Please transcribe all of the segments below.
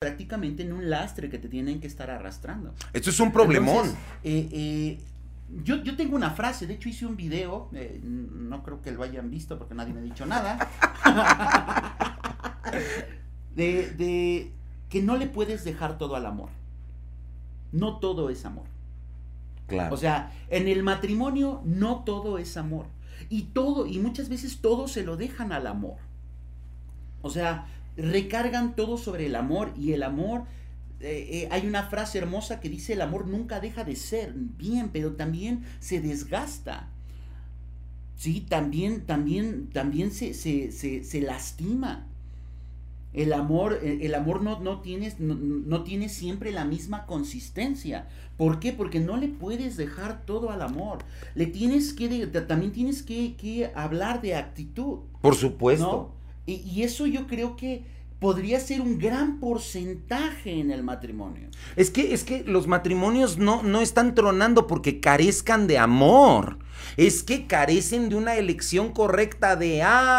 prácticamente en un lastre que te tienen que estar arrastrando. Esto es un problemón. Entonces, yo tengo una frase, de hecho hice un video, no creo que lo hayan visto porque nadie me ha dicho nada, de que no le puedes dejar todo al amor. No todo es amor. Claro. O sea, en el matrimonio no todo es amor. Y muchas veces todo se lo dejan al amor. O sea, recargan todo sobre el amor, y el amor, hay una frase hermosa que dice: el amor nunca deja de ser bien, pero también se desgasta. Sí, también se lastima. El amor no tiene siempre la misma consistencia. ¿Por qué? Porque no le puedes dejar todo al amor. También tienes que hablar de actitud. Por supuesto. ¿No? Y eso yo creo que podría ser un gran porcentaje en el matrimonio. Es que los matrimonios no están tronando porque carezcan de amor. Es que carecen de una elección correcta de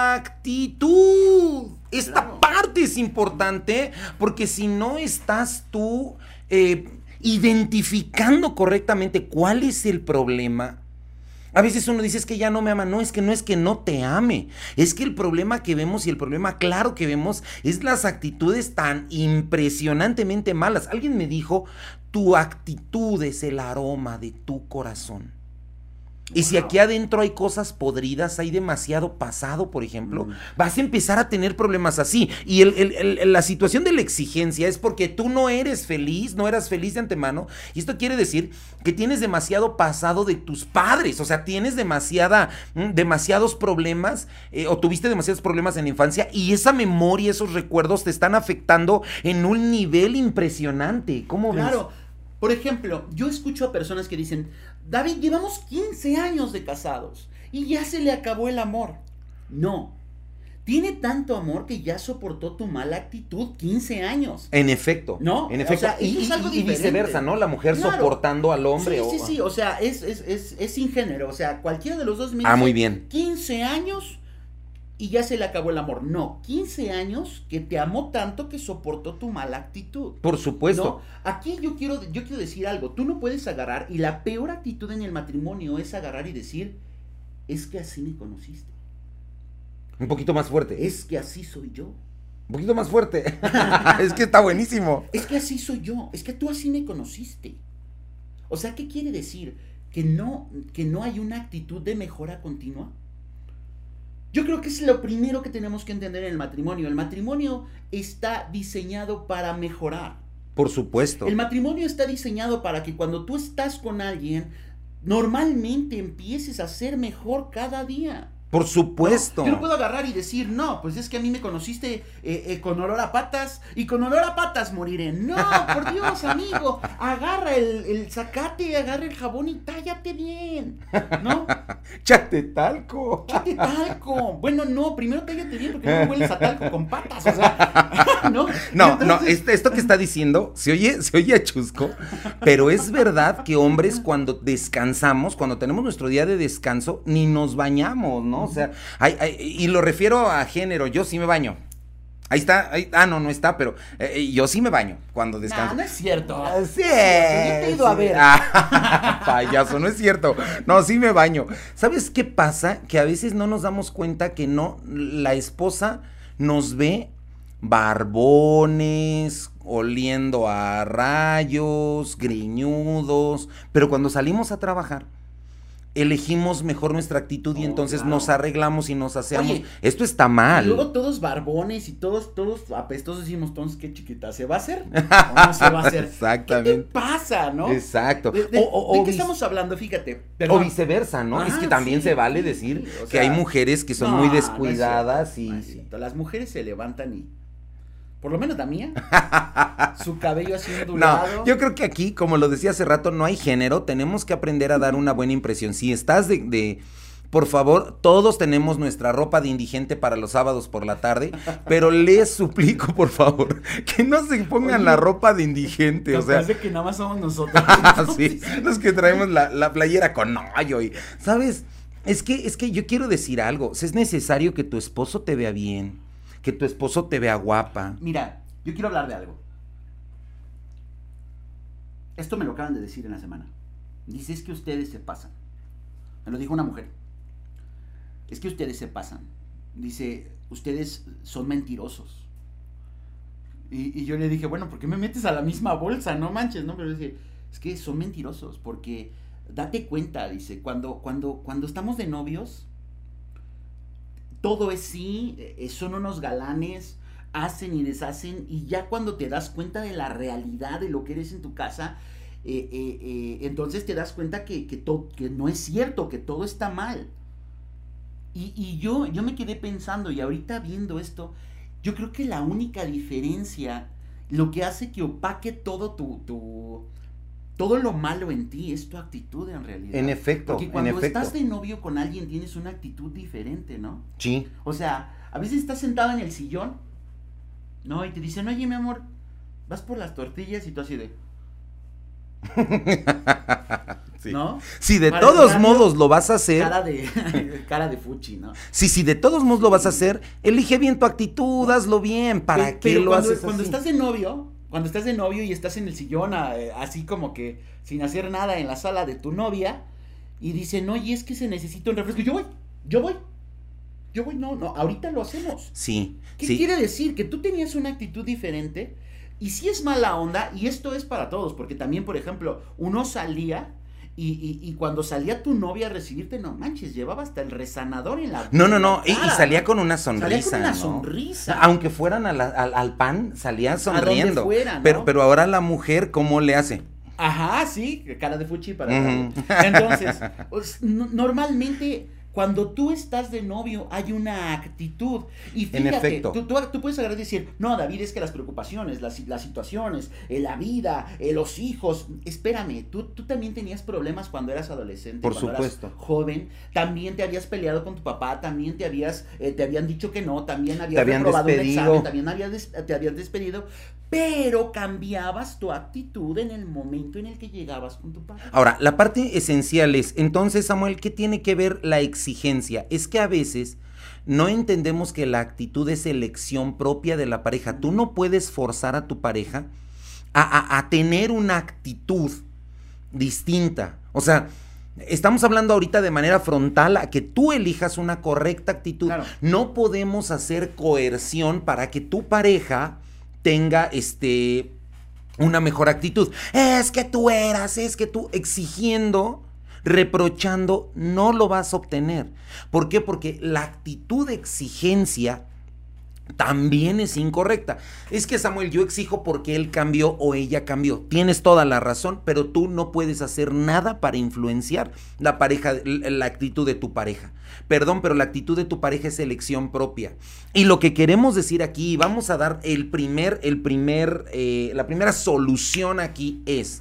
actitud. Esta parte es importante, porque si no estás tú identificando correctamente cuál es el problema. A veces uno dice: es que ya no me ama. No es que no te ame. Es que el problema que vemos, y el problema claro que vemos, es las actitudes tan impresionantemente malas. Alguien me dijo: tu actitud es el aroma de tu corazón. Y si aquí adentro hay cosas podridas, hay demasiado pasado, por ejemplo, vas a empezar a tener problemas así. Y la situación de la exigencia es porque tú no eras feliz de antemano. Y esto quiere decir que tienes demasiado pasado de tus padres. O sea, tienes demasiados problemas, o tuviste demasiados problemas en la infancia, y esa memoria, esos recuerdos te están afectando en un nivel impresionante. ¿Cómo ves? Claro. Por ejemplo, yo escucho a personas que dicen: David, llevamos 15 años de casados y ya se le acabó el amor. No, tiene tanto amor que ya soportó tu mala actitud 15 años. En efecto. ¿No? En efecto. O sea, y viceversa, ¿no? La mujer soportando al hombre. Sí. O sea, es sin género. O sea, cualquiera de los dos me dice, muy bien. 15 años y ya se le acabó el amor. No, 15 años que te amó tanto que soportó tu mala actitud. Por supuesto. ¿No? Aquí yo quiero decir algo. Tú no puedes agarrar, y la peor actitud en el matrimonio es agarrar y decir: es que así me conociste. Un poquito más fuerte. Es que así soy yo. Un poquito más fuerte. Es que está buenísimo. Es que así soy yo. Es que tú así me conociste. O sea, ¿qué quiere decir? Que no hay una actitud de mejora continua. Yo creo que es lo primero que tenemos que entender en el matrimonio. El matrimonio está diseñado para mejorar. Por supuesto. El matrimonio está diseñado para que cuando tú estás con alguien, normalmente empieces a ser mejor cada día. Por supuesto. No, yo no puedo agarrar y decir: no, pues es que a mí me conociste con olor a patas, y con olor a patas moriré. No, por Dios, amigo, agarra el zacate, agarra el jabón y tállate bien, ¿no? Chate talco. Bueno, no, primero tállate bien, porque no hueles a talco con patas, o sea, ¿no? Entonces... esto que está diciendo se oye a chusco, pero es verdad que hombres, cuando descansamos, cuando tenemos nuestro día de descanso, ni nos bañamos, ¿no? O sea, y lo refiero a género. Yo sí me baño. Ahí está. No está, pero yo sí me baño cuando descanso. No es cierto. Sí. Yo te he ido a ver. Payaso, no es cierto. No, sí me baño. ¿Sabes qué pasa? Que a veces no nos damos cuenta que la esposa nos ve barbones, oliendo a rayos, greñudos, pero cuando salimos a trabajar, elegimos mejor nuestra actitud y entonces nos arreglamos y nos aseamos. Oye, esto está mal. Y luego todos barbones y todos apestosos, decimos: entonces, ¿qué, chiquita? ¿Se va a hacer o no se va a hacer? Exactamente. ¿Qué te pasa, no? Exacto. ¿De qué estamos hablando? Fíjate. O viceversa, ¿no? Es que también se vale decir que hay mujeres que son muy descuidadas no es cierto. Las mujeres se levantan y... Por lo menos la mía. Su cabello así ondulado. No, yo creo que aquí, como lo decía hace rato, no hay género. Tenemos que aprender a dar una buena impresión. Si estás por favor, todos tenemos nuestra ropa de indigente para los sábados por la tarde, pero les suplico, por favor, que no se pongan la ropa de indigente. O sea, de que nada más somos nosotros. Sí, los que traemos la playera con hoyo. ¿Sabes? Es que yo quiero decir algo. Es necesario que tu esposo te vea bien, que tu esposo te vea guapa. Mira, yo quiero hablar de algo. Esto me lo acaban de decir en la semana. Dice, es que ustedes se pasan. Me lo dijo una mujer. Es que ustedes se pasan. Dice, ustedes son mentirosos. Y yo le dije, bueno, ¿por qué me metes a la misma bolsa? No manches, ¿no? Pero dice, es que son mentirosos, porque date cuenta, dice, cuando estamos de novios, todo es sí, son unos galanes, hacen y deshacen, y ya cuando te das cuenta de la realidad de lo que eres en tu casa, entonces te das cuenta que no es cierto, que todo está mal. Y yo me quedé pensando, y ahorita viendo esto, yo creo que la única diferencia, lo que hace que opaque todo todo lo malo en ti es tu actitud en realidad. En efecto, porque cuando estás de novio con alguien tienes una actitud diferente, ¿no? Sí. O sea, a veces estás sentado en el sillón, ¿no? Y te dicen, oye, mi amor, vas por las tortillas, y tú así de... Sí. ¿No? Si de todos modos lo vas a hacer. Cara de fuchi, ¿no? Si de todos modos lo vas a hacer, elige bien tu actitud, hazlo bien. ¿Para qué lo haces cuando así? estás de novio y estás en el sillón así como que sin hacer nada en la sala de tu novia y dicen, oye, es que se necesita un refresco. Yo voy, no, ahorita lo hacemos. Sí. ¿Qué quiere decir? Que tú tenías una actitud diferente y si es mala onda, y esto es para todos, porque también, por ejemplo, uno salía y cuando salía tu novia a recibirte, no manches, llevaba hasta el resanador en la No, y cara, salía con una sonrisa. Salía con una ¿no? sonrisa. Aunque fueran al pan, salía sonriendo. A donde fuera, ¿no? Pero ahora la mujer, ¿cómo le hace? Ajá, sí, cara de fuchi para Entonces, pues, normalmente cuando tú estás de novio hay una actitud. Y fíjate, tú puedes agarrar y decir, no, David, es que las preocupaciones, las situaciones, la vida, los hijos. Espérame, tú también tenías problemas cuando eras adolescente. Por cuando supuesto. Eras joven, también te habías peleado con tu papá, también te habían dicho que no, también habías habían reprobado despedido. un examen, también te habían despedido, pero cambiabas tu actitud en el momento en el que llegabas con tu papá. Ahora, la parte esencial es, entonces, Samuel, ¿qué tiene que ver la exigencia? Es que a veces no entendemos que la actitud es elección propia de la pareja. Tú no puedes forzar a tu pareja a tener una actitud distinta. O sea, estamos hablando ahorita de manera frontal a que tú elijas una correcta actitud. Claro. No podemos hacer coerción para que tu pareja tenga una mejor actitud. Es que tú exigiendo, reprochando, no lo vas a obtener. ¿Por qué? Porque la actitud de exigencia también es incorrecta. Es que, Samuel, yo exijo porque él cambió o ella cambió. Tienes toda la razón, pero tú no puedes hacer nada para influenciar la actitud de tu pareja. Perdón, pero la actitud de tu pareja es elección propia. Y lo que queremos decir aquí, vamos a dar la primera solución aquí es: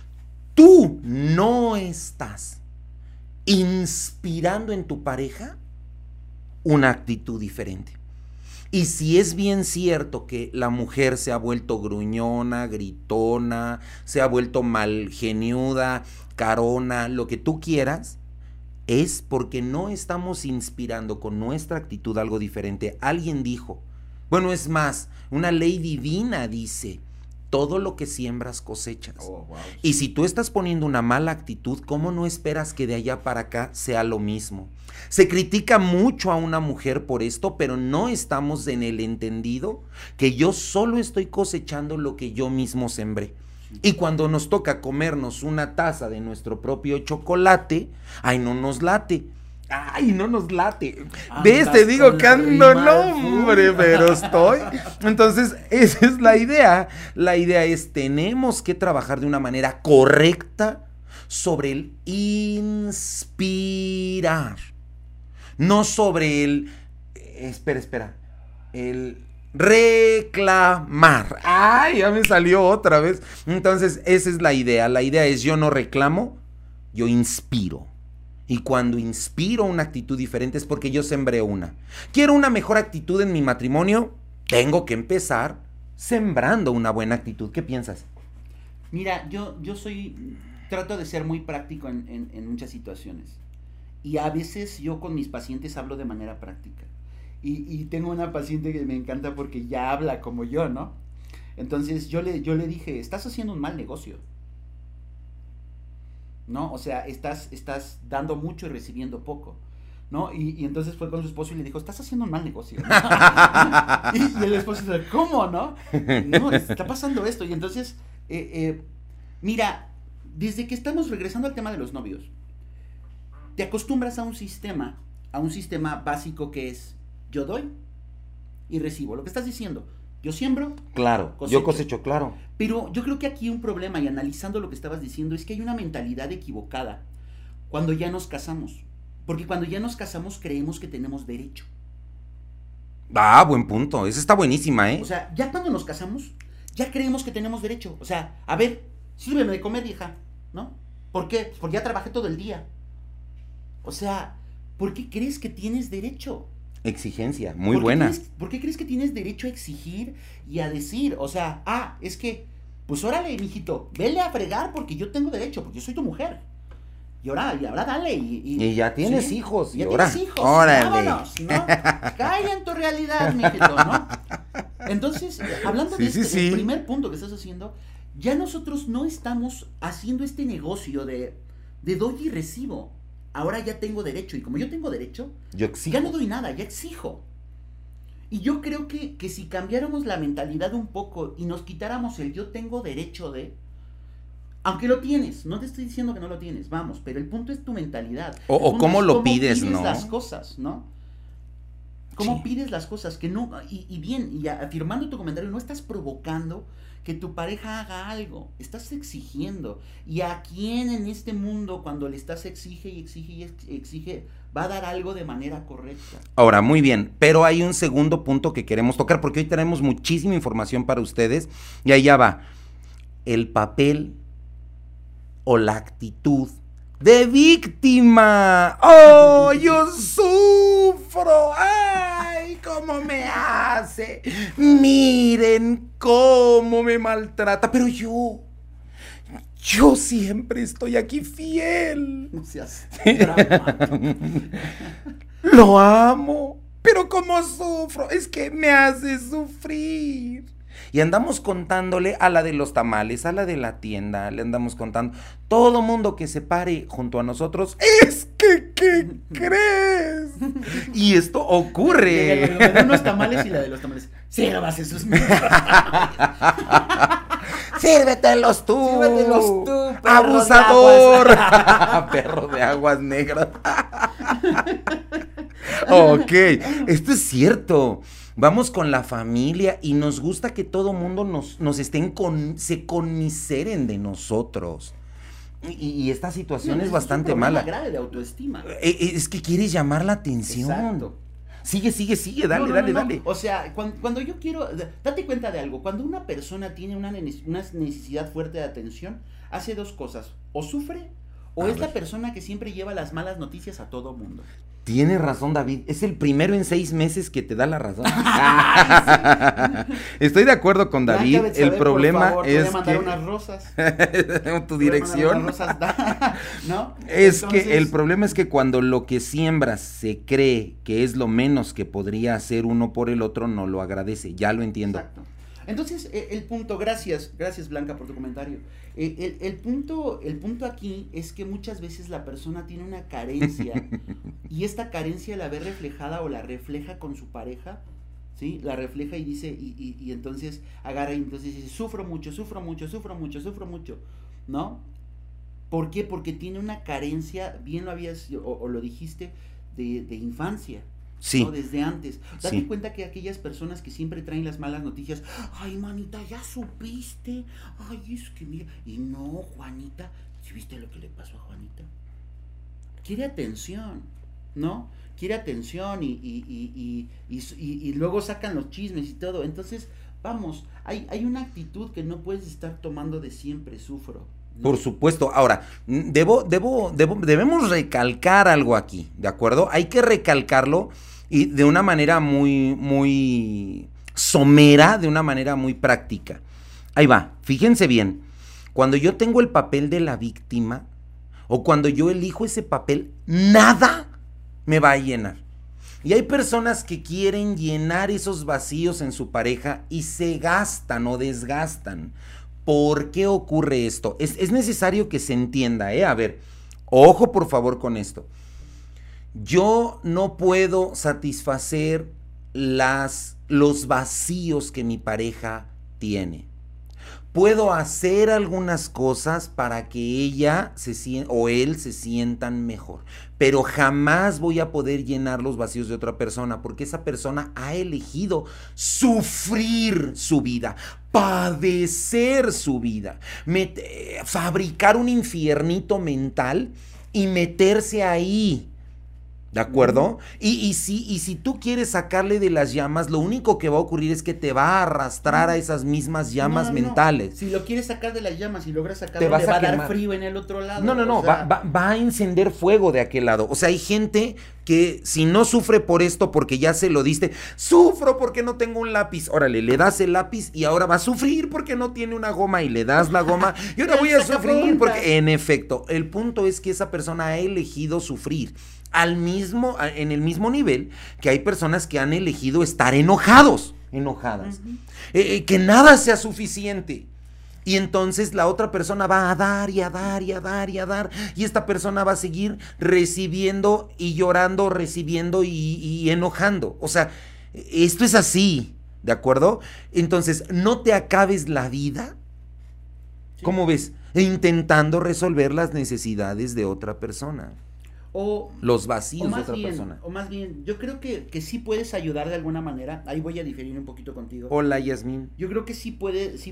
tú no estás inspirando en tu pareja una actitud diferente. Y si es bien cierto que la mujer se ha vuelto gruñona, gritona, se ha vuelto malgeniuda, carona, lo que tú quieras, es porque no estamos inspirando con nuestra actitud algo diferente. Alguien dijo, bueno, es más, una ley divina dice, todo lo que siembras cosechas. Oh, wow. Y si tú estás poniendo una mala actitud, ¿cómo no esperas que de allá para acá sea lo mismo? Se critica mucho a una mujer por esto, pero no estamos en el entendido que yo solo estoy cosechando lo que yo mismo sembré. Y cuando nos toca comernos una taza de nuestro propio chocolate, ¡ay, no nos late! ¡Ay, no nos late! ¿Ves? Te digo que ando, no, hombre, pero estoy. Entonces, esa es la idea. La idea es, tenemos que trabajar de una manera correcta sobre el inspirar. No sobre el... Espera. El reclamar. ¡Ay, ya me salió otra vez! Entonces, esa es la idea. La idea es, yo no reclamo, yo inspiro. Y cuando inspiro una actitud diferente es porque yo sembré una. Quiero una mejor actitud en mi matrimonio, tengo que empezar sembrando una buena actitud. ¿Qué piensas? Mira, trato de ser muy práctico en muchas situaciones. Y a veces yo con mis pacientes hablo de manera práctica. Y tengo una paciente que me encanta porque ya habla como yo, ¿no? Entonces yo le dije, estás haciendo un mal negocio. ¿no? O sea, estás dando mucho y recibiendo poco, ¿no? Y entonces fue con su esposo y le dijo, estás haciendo un mal negocio, ¿no? y el esposo dice, ¿cómo, no? No, está pasando esto. Y entonces, mira, desde que estamos regresando al tema de los novios, te acostumbras a un sistema básico que es, yo doy y recibo. Lo que estás diciendo, yo siembro, claro, yo cosecho, claro. Pero yo creo que aquí un problema, y analizando lo que estabas diciendo, es que hay una mentalidad equivocada cuando ya nos casamos. Porque cuando ya nos casamos creemos que tenemos derecho. Ah, buen punto, esa está buenísima, ¿eh? O sea, ya cuando nos casamos, ya creemos que tenemos derecho. O sea, a ver, sírveme de comer, vieja, ¿no? ¿Por qué? Pues porque ya trabajé todo el día. O sea, ¿por qué crees que tienes derecho? Exigencia, muy buena. ¿Por qué crees que tienes derecho a exigir y a decir? O sea, es que, pues órale, mijito, vele a fregar porque yo tengo derecho, porque yo soy tu mujer. Y ahora dale. Y ya tienes, ¿sí? Hijos. Ya ahora, tienes hijos. Órale. Vámonos, ¿no? Cae en tu realidad, mijito, ¿no? Entonces, hablando de el primer punto que estás haciendo, ya nosotros no estamos haciendo este negocio de doy y recibo. Ahora ya tengo derecho, y como yo tengo derecho, yo exijo. Ya no doy nada, ya exijo. Y yo creo que si cambiáramos la mentalidad un poco y nos quitáramos el yo tengo derecho de, aunque lo tienes, no te estoy diciendo que no lo tienes, vamos, pero el punto es tu mentalidad. O cómo lo pides, ¿no? Cómo pides las cosas, ¿no? Cómo pides las cosas, que no, y bien, y afirmando tu comentario, no estás provocando que tu pareja haga algo, estás exigiendo. ¿Y a quién en este mundo cuando le estás exige, va a dar algo de manera correcta? Ahora, muy bien, pero hay un segundo punto que queremos tocar, porque hoy tenemos muchísima información para ustedes, y allá va, el papel o la actitud de víctima. ¡Oh, yo sufro! ¡Ay, cómo me hace! Miren cómo me maltrata, pero yo siempre estoy aquí fiel. No seas Lo amo, pero cómo sufro, es que me hace sufrir. Y andamos contándole a la de los tamales, a la de la tienda, le andamos contando. Todo mundo que se pare junto a nosotros, es que, ¿qué crees? Y esto ocurre. La de unos tamales y la de los tamales. Sírvase sus Sírvetelos tú. Sírvetelos tú, perro abusador. Perro de aguas negras. Ok, esto es cierto. Vamos con la familia y nos gusta que todo mundo nos estén se conmiseren de nosotros. Y esta situación es bastante mala. Es un problema grave de autoestima. Es que quieres llamar la atención. Exacto. Sigue, dale. O sea, cuando yo quiero, date cuenta de algo, cuando una persona tiene una necesidad fuerte de atención, hace dos cosas, o sufre, o es la persona que siempre lleva las malas noticias a todo mundo. Tienes razón, David. Es el primero en 6 meses que te da la razón. Estoy de acuerdo con David. El problema es mandar unas rosas. Tu dirección. Unas rosas, ¿no? Es que el problema es que cuando lo que siembras se cree que es lo menos que podría hacer uno por el otro, no lo agradece. Ya lo entiendo. Exacto. Entonces, el punto, gracias Blanca por tu comentario. El punto aquí es que muchas veces la persona tiene una carencia y esta carencia la ve reflejada o la refleja con su pareja, ¿sí? La refleja y dice, y entonces agarra y entonces dice, sufro mucho, ¿no? ¿Por qué? Porque tiene una carencia, bien lo habías, o lo dijiste, de infancia. Sí. ¿No? Desde antes. Date cuenta que aquellas personas que siempre traen las malas noticias, ay, manita, ya supiste, ay, es que mira, y no, Juanita, ¿sí viste lo que le pasó a Juanita? Quiere atención, ¿no? Quiere atención y luego sacan los chismes y todo. Entonces, vamos, hay una actitud que no puedes estar tomando de siempre, sufro. ¿No? Por supuesto. Ahora, debemos recalcar algo aquí, ¿de acuerdo? Hay que recalcarlo y de una manera muy somera, de una manera muy práctica. Ahí va, fíjense bien. Cuando yo tengo el papel de la víctima, o cuando yo elijo ese papel, nada me va a llenar. Y hay personas que quieren llenar esos vacíos en su pareja y se gastan o desgastan. ¿Por qué ocurre esto? Es necesario que se entienda, ¿eh? A ver, ojo por favor con esto. Yo no puedo satisfacer los vacíos que mi pareja tiene. Puedo hacer algunas cosas para que ella o él se sientan mejor, pero jamás voy a poder llenar los vacíos de otra persona, porque esa persona ha elegido sufrir su vida, padecer su vida, fabricar un infiernito mental y meterse ahí. ¿De acuerdo? Y si tú quieres sacarle de las llamas, lo único que va a ocurrir es que te va a arrastrar a esas mismas llamas mentales. Si lo quieres sacar de las llamas y logras sacarlo, te le va a quemar. dar frío en el otro lado. No, va a encender fuego de aquel lado. O sea, hay gente que si no sufre por esto porque ya se lo diste, sufro porque no tengo un lápiz. Órale, le das el lápiz y ahora va a sufrir porque no tiene una goma y le das la goma y ahora voy a sufrir porque, en efecto, el punto es que esa persona ha elegido sufrir. En el mismo nivel que hay personas que han elegido estar enojadas, que nada sea suficiente. Y entonces la otra persona va a dar y a dar y a dar y a dar, y esta persona va a seguir recibiendo y llorando, recibiendo y enojando. O sea, esto es así, ¿de acuerdo? Entonces, no te acabes la vida, ¿cómo ves? Intentando resolver las necesidades de otra persona. O los vacíos de otra persona. O más bien, yo creo que sí puedes ayudar de alguna manera. Ahí voy a diferir un poquito contigo. Hola, Yasmín. Yo creo que sí puedes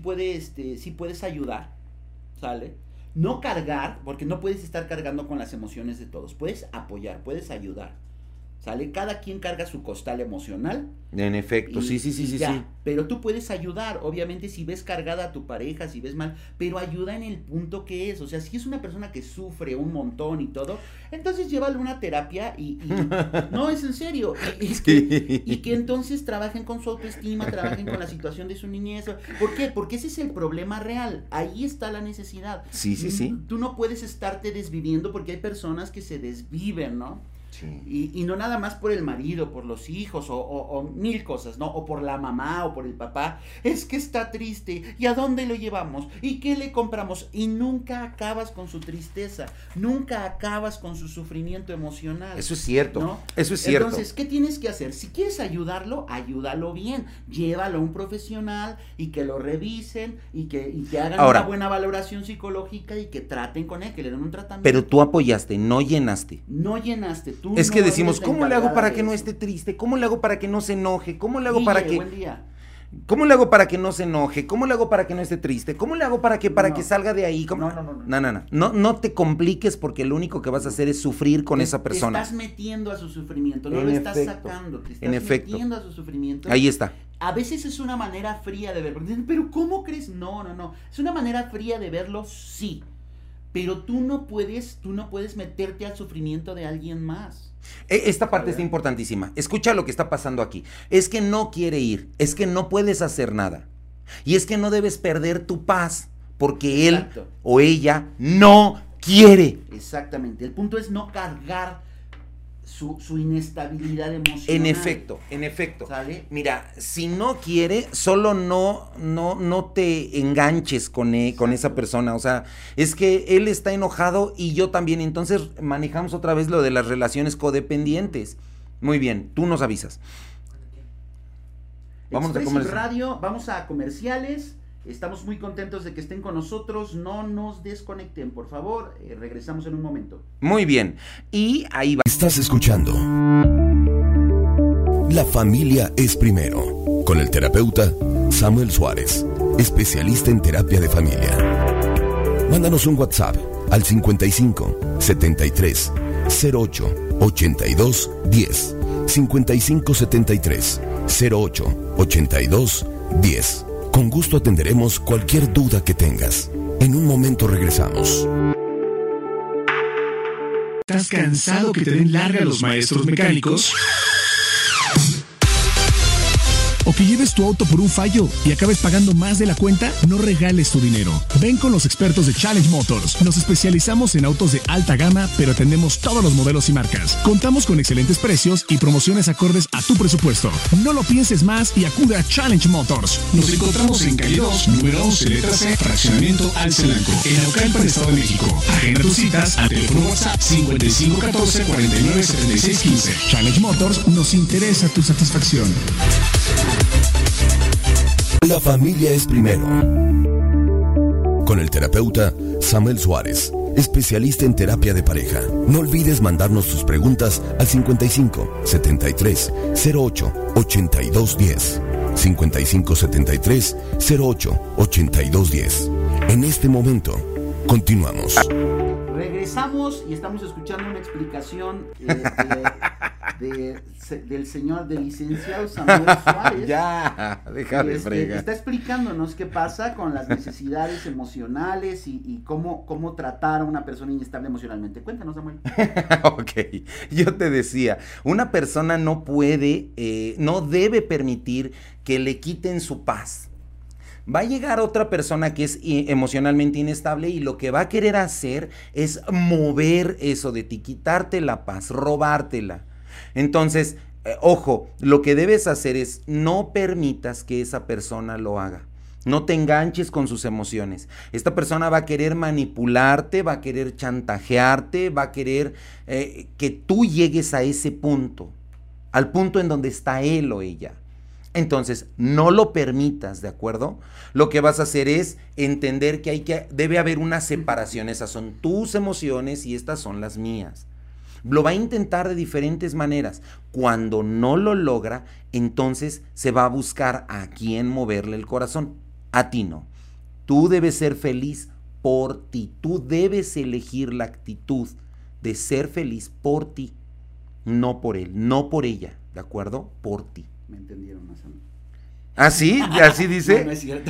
ayudar, ¿sale? No cargar, porque no puedes estar cargando con las emociones de todos. Puedes apoyar, puedes ayudar, ¿sale? Cada quien carga su costal emocional. En efecto, sí. Pero tú puedes ayudar, obviamente, si ves cargada a tu pareja, si ves mal, pero ayuda en el punto que es. O sea, si es una persona que sufre un montón y todo, entonces llévale una terapia y no, es en serio. Y que entonces trabajen con su autoestima, trabajen con la situación de su niñez. ¿Por qué? Porque ese es el problema real. Ahí está la necesidad. Sí. Tú no puedes estarte desviviendo porque hay personas que se desviven, ¿no? Sí. Y no nada más por el marido, por los hijos o mil cosas, ¿no? O por la mamá o por el papá. Es que está triste. ¿Y a dónde lo llevamos? ¿Y qué le compramos? Y nunca acabas con su tristeza. Nunca acabas con su sufrimiento emocional. Eso es cierto, ¿no? Eso es cierto. Entonces, ¿qué tienes que hacer? Si quieres ayudarlo, ayúdalo bien. Llévalo a un profesional y que lo revisen y que hagan una buena valoración psicológica y que traten con él, que le den un tratamiento. Pero tú apoyaste, no llenaste. No llenaste. Es que decimos, ¿cómo le hago para que no esté triste? ¿Cómo le hago para que no se enoje? ¿Cómo le hago para que... Buen día. ¿Cómo le hago para que no se enoje? ¿Cómo le hago para que no esté triste? ¿Cómo le hago para que salga de ahí? No te compliques porque lo único que vas a hacer es sufrir con esa persona. Te estás metiendo a su sufrimiento, no lo estás sacando, te estás metiendo a su sufrimiento. Ahí está. A veces es una manera fría de verlo. Pero ¿cómo crees? No. Es una manera fría de verlo, sí. Pero tú no puedes meterte al sufrimiento de alguien más. Esta parte está importantísima. Escucha lo que está pasando aquí. Es que no quiere ir, es que no puedes hacer nada. Y es que no debes perder tu paz porque él o ella no quiere. Exactamente. El punto es no cargar su inestabilidad emocional. En efecto. ¿Sale? Mira, si no quiere, solo no te enganches con esa persona. O sea, es que él está enojado y yo también. Entonces manejamos otra vez lo de las relaciones codependientes. Muy bien, tú nos avisas. Vamos a Radio, vamos a comerciales. Estamos muy contentos de que estén con nosotros. No nos desconecten, por favor. Regresamos en un momento. Muy bien. Y ahí va. Estás escuchando La Familia es Primero, con el terapeuta Samuel Suárez, especialista en terapia de familia. Mándanos un WhatsApp al 55 73 08 82 10. 55 73 08 82 10. Con gusto atenderemos cualquier duda que tengas. En un momento regresamos. ¿Estás cansado que te den larga los maestros mecánicos? o que lleves tu auto por un fallo y acabes pagando más de la cuenta, no regales tu dinero. Ven con los expertos de Challenge Motors. Nos especializamos en autos de alta gama, pero atendemos todos los modelos y marcas. Contamos con excelentes precios y promociones acordes a tu presupuesto. No lo pienses más y acude a Challenge Motors. Nos encontramos en calle 2, número 11, letra C, fraccionamiento Alcelanco, en Naucalpan, Estado de México. Agenda tus citas al teléfono WhatsApp 5514 49 76 15. Challenge Motors, nos interesa tu satisfacción. La familia es primero. Con el terapeuta Samuel Suárez, especialista en terapia de pareja. No olvides mandarnos tus preguntas al 55 73 08 82 10. 55 73 08 82 10. En este momento, continuamos. Regresamos y estamos escuchando una explicación del señor, del licenciado Samuel Suárez. Ya, déjame fregar. Está explicándonos qué pasa con las necesidades emocionales y cómo tratar a una persona inestable emocionalmente. Cuéntanos, Samuel. Ok, yo te decía, una persona no puede, no debe permitir que le quiten su paz. Va a llegar otra persona que es emocionalmente inestable y lo que va a querer hacer es mover eso de ti, quitarte la paz, robártela. Entonces, ojo, lo que debes hacer es no permitas que esa persona lo haga. No te enganches con sus emociones. Esta persona va a querer manipularte, va a querer chantajearte, va a querer que tú llegues a ese punto, al punto en donde está él o ella. Entonces, no lo permitas, ¿de acuerdo? Lo que vas a hacer es entender que debe haber una separación. Esas son tus emociones y estas son las mías. Lo va a intentar de diferentes maneras. Cuando no lo logra, entonces se va a buscar a quién moverle el corazón. A ti no. Tú debes ser feliz por ti. Tú debes elegir la actitud de ser feliz por ti, no por él, no por ella, ¿de acuerdo? Por ti. Me entendieron más o menos. ¿Ah, sí? ¿Así dice? No, no es cierto.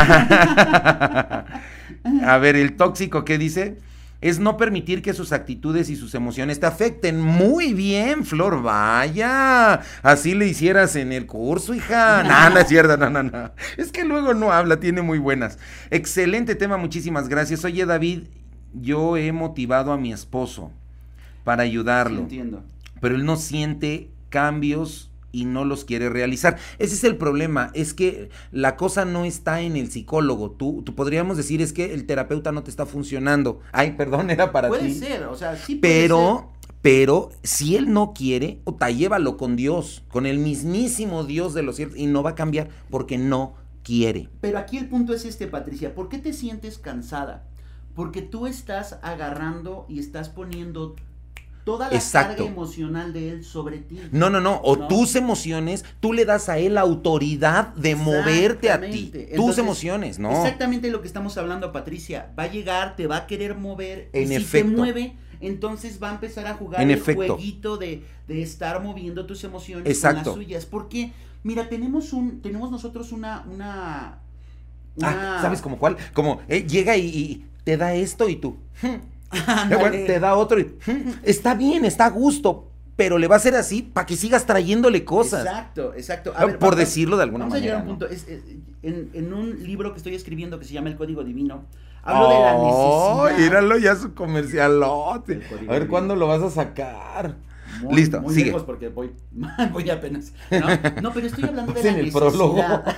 A ver, el tóxico, ¿qué dice? Es no permitir que sus actitudes y sus emociones te afecten. Muy bien, Flor, vaya. Así le hicieras en el curso, hija. No es cierto, no. Es que luego no habla, tiene muy buenas. Excelente tema, muchísimas gracias. Oye, David, yo he motivado a mi esposo para ayudarlo. Sí, entiendo. Pero él no siente cambios y no los quiere realizar. Ese es el problema, es que la cosa no está en el psicólogo. Tú podríamos decir es que el terapeuta no te está funcionando. Ay, perdón, era para ti. Puede ser, o sea, sí puede ser. Pero si él no quiere, llévalo con Dios, con el mismísimo Dios de los cielos, y no va a cambiar porque no quiere. Pero aquí el punto es Patricia, ¿por qué te sientes cansada? Porque tú estás agarrando y estás poniendo toda la carga emocional de él sobre ti. No. Tus emociones, tú le das a él la autoridad de moverte a ti. Entonces, tus emociones, ¿no? Exactamente lo que estamos hablando, Patricia. Va a llegar, te va a querer mover. En y efecto. Si te mueve, entonces va a empezar a jugar jueguito de estar moviendo tus emociones con las suyas. Porque, mira, tenemos nosotros una ¿sabes como cuál? Como llega y te da esto y tú... te da otro y está bien, está a gusto, pero le va a hacer así para que sigas trayéndole cosas. Exacto. A ver, por decirlo de alguna manera. Vamos a llegar a un punto. En un libro que estoy escribiendo que se llama El Código Divino, hablo de la necesidad. Míralo ya su comercialote. A ver, ¿cuándo lo vas a sacar? Listo, muy sigue. Lejos porque voy apenas. No, pero estoy hablando de la en el necesidad. prólogo.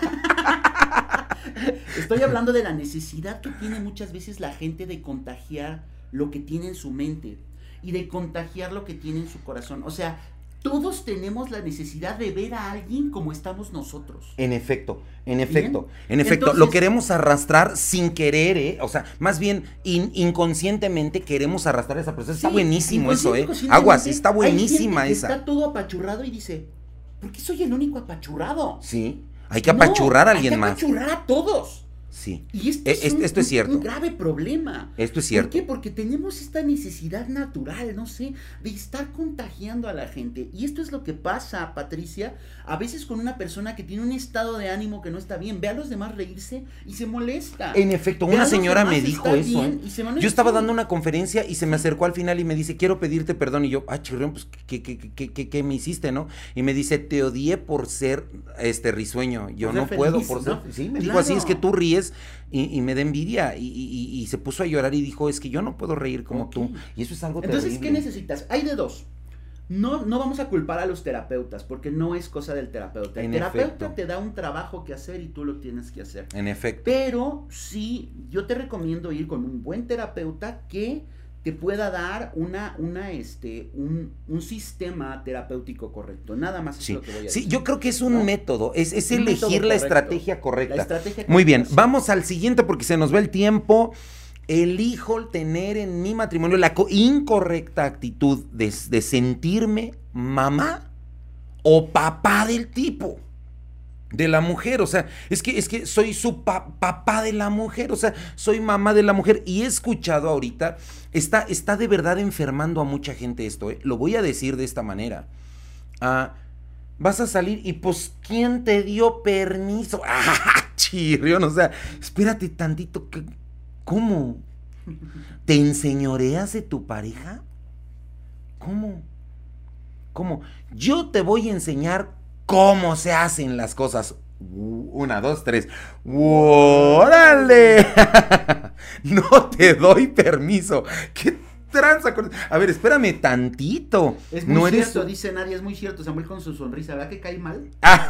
Estoy hablando de la necesidad que tiene muchas veces la gente de contagiar lo que tiene en su mente y de contagiar lo que tiene en su corazón. O sea, todos tenemos la necesidad de ver a alguien como estamos nosotros. En efecto. Entonces, lo queremos arrastrar sin querer, o sea, más bien inconscientemente queremos arrastrar a esa persona. Está buenísimo eso, Aguas, está buenísima esa. Está todo apachurrado y dice, ¿por qué soy el único apachurrado? Sí, hay que apachurrar a alguien más. Hay que apachurrar a todos. Sí. Y esto es cierto. Un grave problema. Esto es cierto. ¿Por qué? Porque tenemos esta necesidad natural, no sé, de estar contagiando a la gente. Y esto es lo que pasa, Patricia, a veces con una persona que tiene un estado de ánimo que no está bien. Ve a los demás reírse y se molesta. En efecto, Ve a una los señora demás me dijo estar eso. bien y se molesta. Yo estaba dando una conferencia y se me acercó al final y me dice, quiero pedirte perdón. Y yo, chirrión, pues, ¿qué me hiciste, no? Y me dice, te odié por ser risueño. Yo no feliz, puedo por ser. ¿no? Sí, me dijo Claro. así, es que tú ríes y me da envidia. Y se puso a llorar y dijo, es que yo no puedo reír como tú. Y eso es algo Entonces, terrible. ¿qué necesitas? Hay de dos. No vamos a culpar a los terapeutas, porque no es cosa del terapeuta. El En terapeuta efecto. te da un trabajo que hacer y tú lo tienes que hacer. En efecto. Pero sí, yo te recomiendo ir con un buen terapeuta que te pueda dar un sistema terapéutico correcto. Nada más Sí, es lo que voy a decir. sí, yo creo que es un ¿no? método, es Un elegir método la correcto. estrategia correcta. La estrategia Muy bien, correcta, sí. vamos al siguiente porque se nos va el tiempo. Elijo tener en mi matrimonio la incorrecta actitud de sentirme mamá o papá del tipo, de la mujer. O sea, es que soy su papá de la mujer, o sea, soy mamá de la mujer. Y he escuchado ahorita, está de verdad enfermando a mucha gente esto, ¿eh? Lo voy a decir de esta manera. Vas a salir y pues, ¿quién te dio permiso? Chirrión, o sea, espérate tantito, ¿cómo? ¿Te enseñoreas de tu pareja? ¿Cómo? Yo te voy a enseñar cómo se hacen las cosas. 1, 2, 3. ¡Órale! No te doy permiso. ¿Qué tranza con... A ver, espérame tantito. Es muy no cierto, eres... dice Nadia, es muy cierto. Samuel con su sonrisa, ¿verdad que cae mal?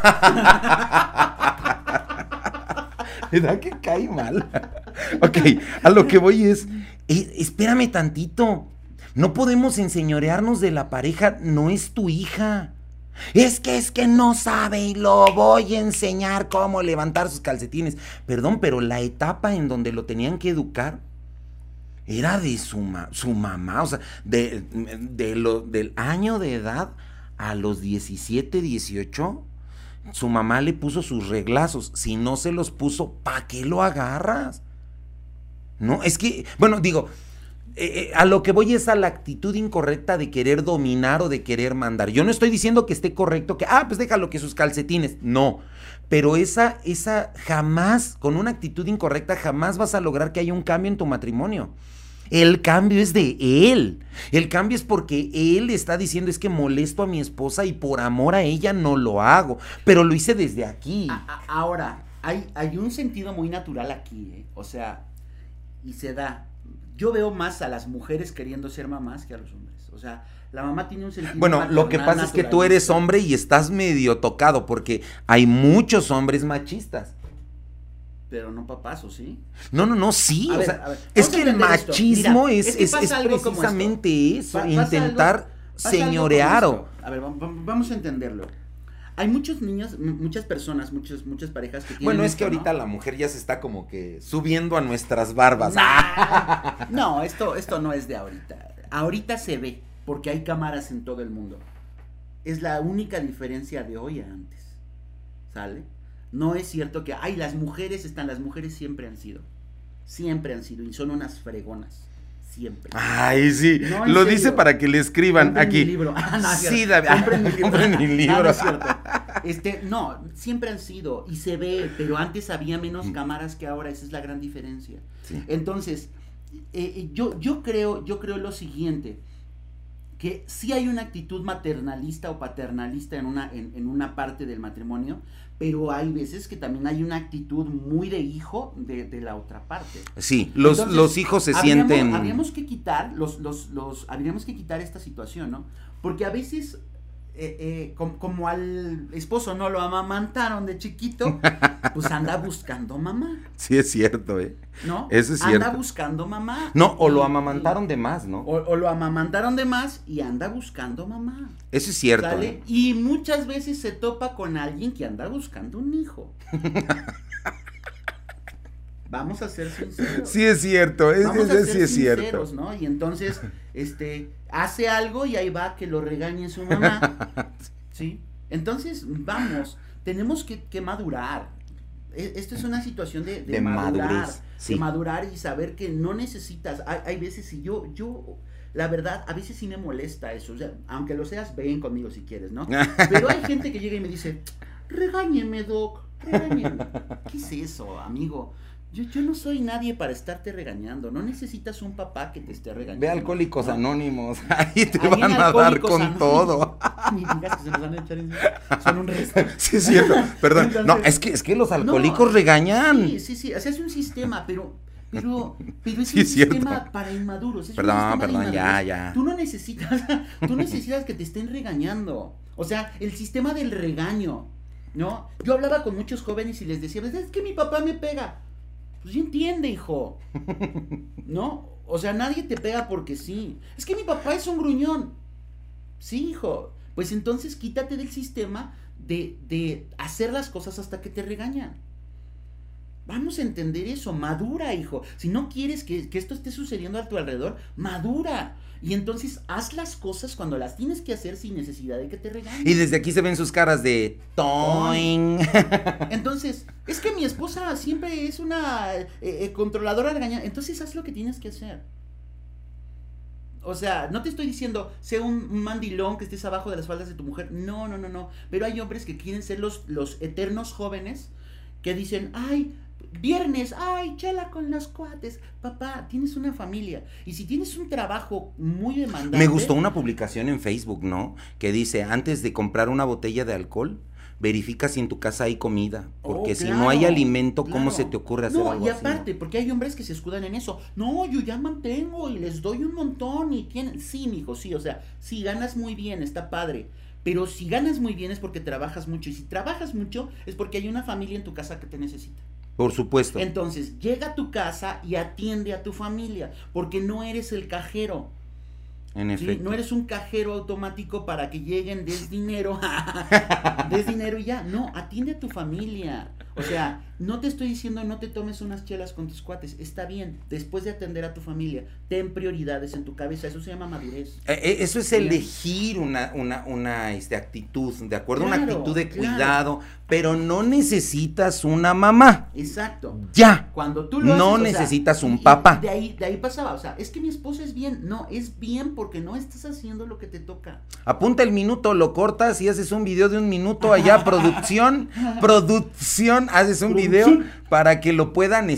¿Verdad que cae mal? Ok, a lo que voy es, espérame tantito. No podemos enseñorearnos de la pareja, no es tu hija. Es que no sabe y lo voy a enseñar cómo levantar sus calcetines. Perdón, pero la etapa en donde lo tenían que educar era de su mamá, o sea, del año de edad a los 17, 18. Su mamá le puso sus reglazos. Si no se los puso, ¿para qué lo agarras? No, es que, bueno, digo, a lo que voy es a la actitud incorrecta de querer dominar o de querer mandar. Yo no estoy diciendo que esté correcto, que, pues déjalo que sus calcetines. No, pero esa jamás, con una actitud incorrecta, jamás vas a lograr que haya un cambio en tu matrimonio. El cambio es de él. El cambio es porque él está diciendo es que molesto a mi esposa y por amor a ella no lo hago. Pero lo hice desde aquí. Ahora, hay un sentido muy natural aquí, ¿eh? O sea, y se da. Yo veo más a las mujeres queriendo ser mamás que a los hombres. O sea, la mamá tiene un sentido Bueno, lo que pasa es que tú eres hombre y estás medio tocado porque hay muchos hombres machistas. Pero no papazos, ¿sí? No, sí, A o ver, sea, a ver, es vamos que a el entender esto. machismo Mira, es que pasa algo como precisamente esto. eso, Pasa intentar pasa señorear algo o... como esto. A ver, vamos a entenderlo. Hay muchos niños, muchas personas, muchas parejas que tienen Bueno, es que esto, ahorita ¿no? la mujer ya se está como que subiendo a nuestras barbas. No, esto no es de ahorita. Ahorita se ve, porque hay cámaras en todo el mundo. Es la única diferencia de hoy a antes. ¿Sale? No es cierto que, las mujeres siempre han sido. Siempre han sido, y son unas fregonas. Siempre. Ay, sí, No, en lo serio. dice para que le escriban Compren aquí. mi libro. No, es Sí, cierto. David, Compren mi libro. compren mi libro. No es cierto. No, siempre han sido, y se ve, pero antes había menos cámaras que ahora, esa es la gran diferencia. Sí. Entonces, yo creo lo siguiente, que sí hay una actitud maternalista o paternalista en una parte del matrimonio, pero hay veces que también hay una actitud muy de hijo de la otra parte. Sí, Entonces, los hijos se sienten... Habríamos que quitar habríamos que quitar esta situación, ¿no? Porque a veces, como al esposo no lo amamantaron de chiquito, pues anda buscando mamá, Sí, es cierto, ¿no? Eso es cierto. Anda buscando mamá. No, o lo amamantaron de más, ¿no? O lo amamantaron de más y anda buscando mamá. Eso es cierto. ¿Sale? Y muchas veces se topa con alguien que anda buscando un hijo. Vamos a ser sinceros. Sí es cierto, Vamos a ser sí es cierto. sinceros, ¿no? Y entonces, hace algo y ahí va que lo regañe su mamá. ¿Sí? Entonces, tenemos que madurar. esto es una situación de madurar, madurez, sí. de madurar y saber que no necesitas, hay veces, y yo, la verdad, a veces sí me molesta eso, o sea, aunque lo seas, ven conmigo si quieres, ¿no? Pero hay gente que llega y me dice, regáñeme, Doc, regáñeme. ¿Qué es eso, amigo? Yo no soy nadie para estarte regañando, no necesitas un papá que te esté regañando. Ve Alcohólicos ¿no? Anónimos, ahí te Ahí van en a dar Alcohólicos con Anónimos. todo. Ni digas que se nos van a echar encima, son un resto. Sí, es cierto, perdón. Entonces, no, es que los alcohólicos no, regañan. Sí, o sea, es un sistema, pero es Sí, un es sistema cierto. para inmaduros. Es Perdón, un sistema de perdón, inmadurez. ya. Tú no necesitas que te estén regañando. O sea, el sistema del regaño, ¿no? Yo hablaba con muchos jóvenes y les decía, es que mi papá me pega. Pues ya entiende, hijo. ¿No? O sea, nadie te pega porque sí. Es que mi papá es un gruñón. Sí, hijo. Pues entonces quítate del sistema de hacer las cosas hasta que te regañan. Vamos a entender eso, madura, hijo. Si no quieres que esto esté sucediendo a tu alrededor, madura. Y entonces haz las cosas cuando las tienes que hacer sin necesidad de que te regañen. Y desde aquí se ven sus caras de toing. Entonces, es que mi esposa siempre es una controladora regañada. Entonces haz lo que tienes que hacer. O sea, no te estoy diciendo, sé un mandilón que estés abajo de las faldas de tu mujer. No. Pero hay hombres que quieren ser los eternos jóvenes que dicen, ay, viernes, ay, chela con los cuates. Papá, tienes una familia. Y si tienes un trabajo muy demandante. Me gustó una publicación en Facebook, ¿no? Que dice, antes de comprar una botella de alcohol, verifica si en tu casa hay comida. Porque si no hay alimento, ¿cómo se te ocurre hacer algo y así? aparte, porque hay hombres que se escudan en eso. No, yo ya mantengo y les doy un montón y tienen. Sí, mijo, sí, o sea, si ganas muy bien, está padre. Pero si ganas muy bien es porque trabajas mucho. Y si trabajas mucho es porque hay una familia en tu casa que te necesita. Por supuesto. Entonces, llega a tu casa y atiende a tu familia. Porque no eres el cajero. En efecto. ¿Sí? No eres un cajero automático para que lleguen, des dinero. Des dinero y ya. No, atiende a tu familia. O sea, no te estoy diciendo no te tomes unas chelas con tus cuates. Está bien. Después de atender a tu familia, ten prioridades en tu cabeza. Eso se llama madurez. Eso es elegir una actitud, ¿de acuerdo? Claro, una actitud de claro. cuidado, pero no necesitas una mamá. Exacto. Ya. Cuando tú lo No haces, necesitas un y papá. De ahí pasaba, o sea, es que mi esposa es bien. No, es bien porque no estás haciendo lo que te toca. Apunta el minuto, lo cortas y haces un video de 1 minuto allá, producción, haces un video para que lo puedan,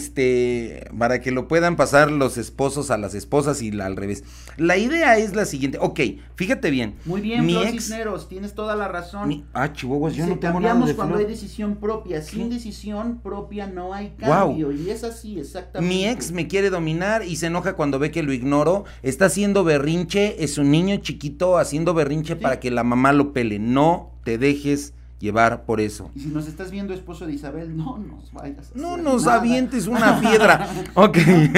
pasar los esposos a las esposas y al revés. La idea es la siguiente, ok, fíjate bien. Muy bien, mi Flor ex, Cisneros, tienes toda la razón. Chihuahuas, yo Dice, no tengo nada cambiamos de cuando Flor. hay decisión propia. Sin ¿Qué? decisión propia no hay Guau. cambio. Y es así, exactamente. Mi ex me quiere dominar y se enoja cuando ve que lo ignoro. Está haciendo berrinche, es un niño chiquito haciendo berrinche Sí. para que la mamá lo pele. No te dejes llevar por eso. Y si nos estás viendo, esposo de Isabel, no nos vayas a No hacer nos nada. avientes una piedra. Ok.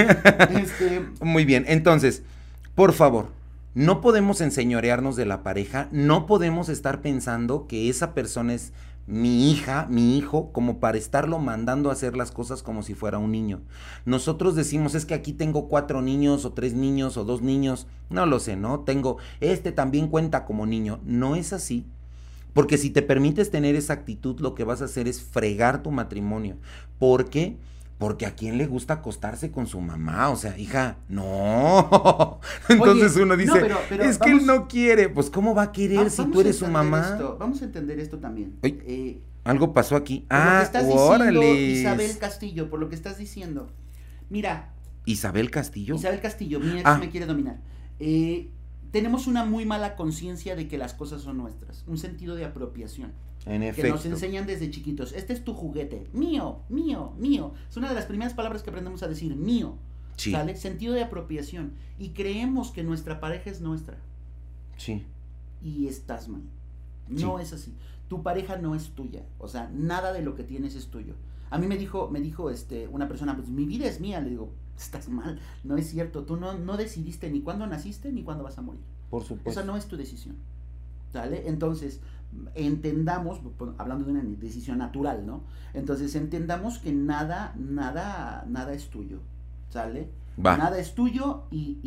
Muy bien, entonces, por favor, no podemos enseñorearnos de la pareja, no podemos estar pensando que esa persona es mi hija, mi hijo, como para estarlo mandando a hacer las cosas como si fuera un niño. Nosotros decimos, es que aquí tengo 4 niños, o 3 niños, o 2 niños, no lo sé, ¿no? También cuenta como niño. No es así. Porque si te permites tener esa actitud, lo que vas a hacer es fregar tu matrimonio. ¿Por qué? Porque a quién le gusta acostarse con su mamá, o sea, hija, no. Entonces Oye, uno dice, no, pero es que él no quiere. Pues ¿cómo va a querer si vamos tú eres a su entender mamá? Vamos a entender esto también. Uy, algo pasó aquí. Por lo que estás diciendo, órale. Isabel Castillo, por lo que estás diciendo. Mira, ¿Isabel Castillo? Isabel Castillo, mi ex me quiere dominar. Tenemos una muy mala conciencia de que las cosas son nuestras, un sentido de apropiación. En Que efecto. nos enseñan desde chiquitos. Este es tu juguete, mío, mío, mío. Es una de las primeras palabras que aprendemos a decir, mío. Sí. ¿Sale? Sentido de apropiación. Y creemos que nuestra pareja es nuestra. Sí. Y estás mal. No Sí. es así. Tu pareja no es tuya. O sea, nada de lo que tienes es tuyo. A mí me dijo una persona, pues mi vida es mía. Le digo, estás mal. No es cierto. Tú no decidiste ni cuándo naciste ni cuándo vas a morir. Por supuesto. O sea, no es tu decisión. ¿Sale? Entonces, entendamos, hablando de una decisión natural, ¿no? Entonces, entendamos que nada es tuyo. ¿Sale? Va. Nada es tuyo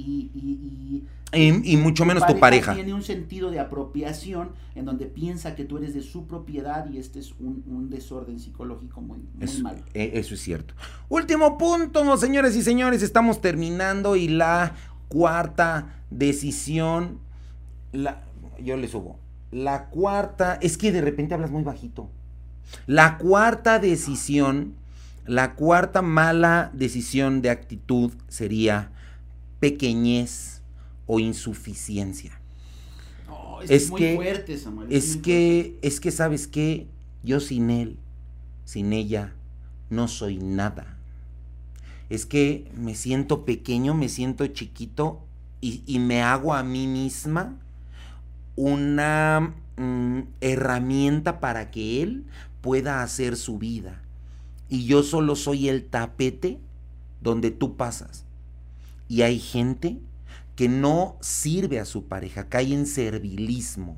Y mucho menos tu pareja. Tiene un sentido de apropiación en donde piensa que tú eres de su propiedad y este es un desorden psicológico muy malo. Eso es cierto. Último punto, señores y señores, estamos terminando y la cuarta decisión, yo le subo. La cuarta, es que de repente hablas muy bajito. La cuarta decisión, la cuarta mala decisión de actitud sería pequeñez o insuficiencia. Oh, es muy fuerte, Samuel. Es que, ¿sabes qué? Yo sin él, sin ella, no soy nada. Es que me siento pequeño, me siento chiquito y me hago a mí misma una herramienta para que él pueda hacer su vida. Y yo solo soy el tapete donde tú pasas. Y hay gente que no sirve a su pareja, cae en servilismo.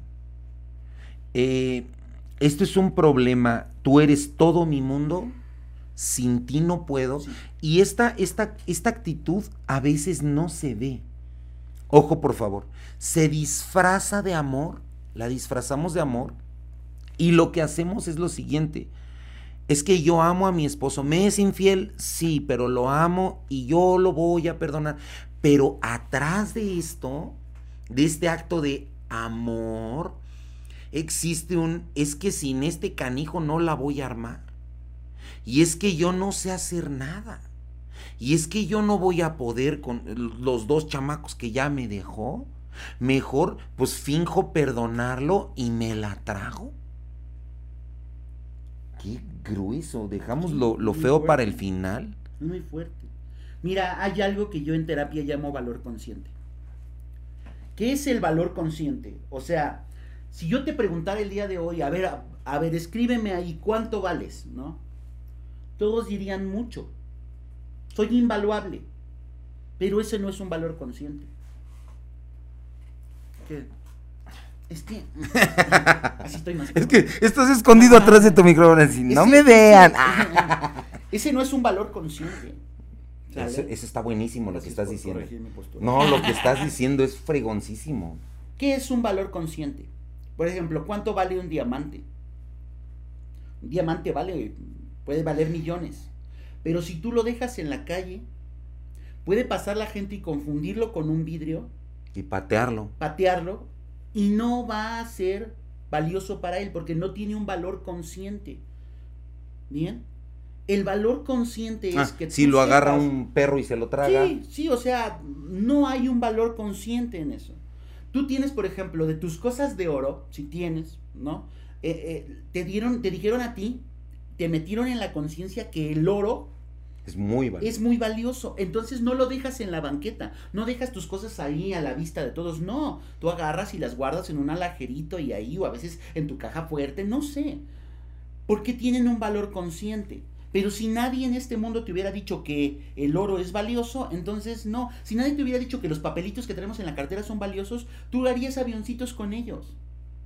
Esto es un problema. Tú eres todo mi mundo, sin ti no puedo. Sí. Y esta actitud a veces no se ve. Ojo, por favor. Se disfraza de amor, la disfrazamos de amor, y lo que hacemos es lo siguiente. Es que yo amo a mi esposo, me es infiel, sí, pero lo amo y yo lo voy a perdonar. Pero atrás de esto, de este acto de amor, existe es que sin este canijo no la voy a armar. Y es que yo no sé hacer nada. Y es que yo no voy a poder con los 2 chamacos que ya me dejó. Mejor, pues finjo perdonarlo y me la trago. Qué grueso, dejamos lo feo fuerte. Para el final. Muy fuerte. Mira, hay algo que yo en terapia llamo valor consciente. ¿Qué es el valor consciente? O sea, si yo te preguntara el día de hoy, a ver, escríbeme ahí cuánto vales, ¿no? Todos dirían mucho. Soy invaluable. Pero ese no es un valor consciente. ¿Qué? Es que así estoy más. Es que estás escondido atrás de tu micrófono, así no me vean. Ese no es un valor consciente. Eso está buenísimo. Gracias lo que estás diciendo. No, lo que estás diciendo es fregoncísimo. ¿Qué es un valor consciente? Por ejemplo, ¿cuánto vale un diamante? Un diamante puede valer millones. Pero si tú lo dejas en la calle, puede pasar la gente y confundirlo con un vidrio. Y patearlo. Y no va a ser valioso para él porque no tiene un valor consciente. ¿Bien? El valor consciente es que si lo agarra un perro y se lo traga. Sí, o sea, no hay un valor consciente en eso. Tú tienes, por ejemplo, de tus cosas de oro, si tienes, ¿no? Te dijeron a ti, te metieron en la conciencia que el oro es muy valioso. Entonces no lo dejas en la banqueta, no dejas tus cosas ahí a la vista de todos, no. Tú agarras y las guardas en un alajerito y ahí, o a veces en tu caja fuerte, no sé. Porque tienen un valor consciente. Pero si nadie en este mundo te hubiera dicho que el oro es valioso, entonces no. Si nadie te hubiera dicho que los papelitos que tenemos en la cartera son valiosos, tú harías avioncitos con ellos.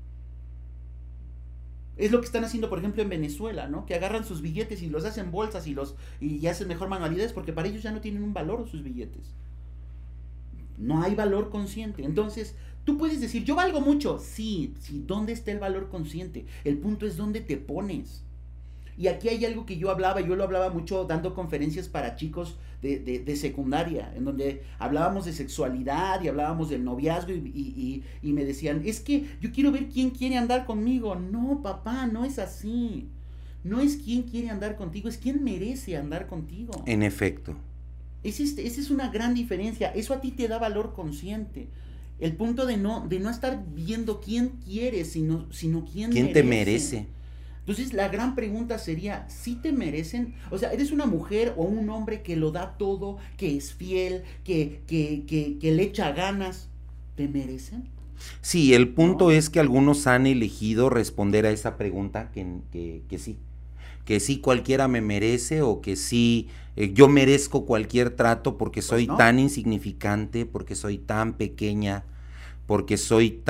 Es lo que están haciendo, por ejemplo, en Venezuela, ¿no? Que agarran sus billetes y los hacen bolsas y hacen mejor manualidades porque para ellos ya no tienen un valor sus billetes. No hay valor consciente. Entonces, tú puedes decir, yo valgo mucho. Sí, ¿dónde está el valor consciente? El punto es dónde te pones. Y aquí hay algo que yo lo hablaba mucho dando conferencias para chicos de secundaria, en donde hablábamos de sexualidad y hablábamos del noviazgo y me decían, es que yo quiero ver quién quiere andar conmigo. No, papá, no es así. No es quién quiere andar contigo, es quién merece andar contigo. En efecto. Esa es una gran diferencia. Eso a ti te da valor consciente. El punto de no estar viendo quién quiere, sino quién merece. Te merece. Entonces la gran pregunta sería, ¿sí te merecen? O sea, ¿eres una mujer o un hombre que lo da todo, que es fiel, que le echa ganas? ¿Te merecen? Sí, el punto es que algunos han elegido responder a esa pregunta que sí. Que sí cualquiera me merece o que sí yo merezco cualquier trato porque soy tan insignificante, porque soy tan pequeña, porque soy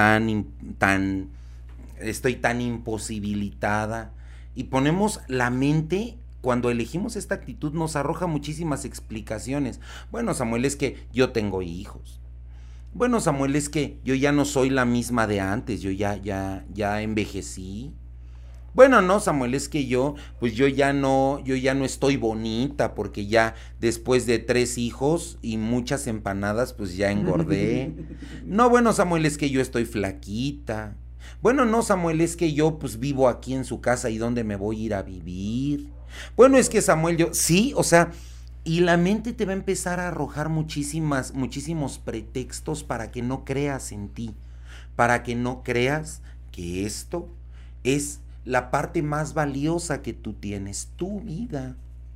estoy tan imposibilitada, y ponemos la mente cuando elegimos esta actitud nos arroja muchísimas explicaciones. Bueno, Samuel, es que yo tengo hijos. Bueno, Samuel, es que yo ya no soy la misma de antes, yo ya envejecí. Bueno, no, Samuel, es que yo ya no estoy bonita porque ya después de 3 hijos y muchas empanadas, pues ya engordé. No, bueno, Samuel, es que yo estoy flaquita. Bueno, no, Samuel, es que yo pues vivo aquí en su casa y ¿dónde me voy a ir a vivir? Bueno, es que Samuel, sí, o sea, y la mente te va a empezar a arrojar muchísimos pretextos para que no creas en ti, para que no creas que esto es la parte más valiosa que tú tienes, tu vida,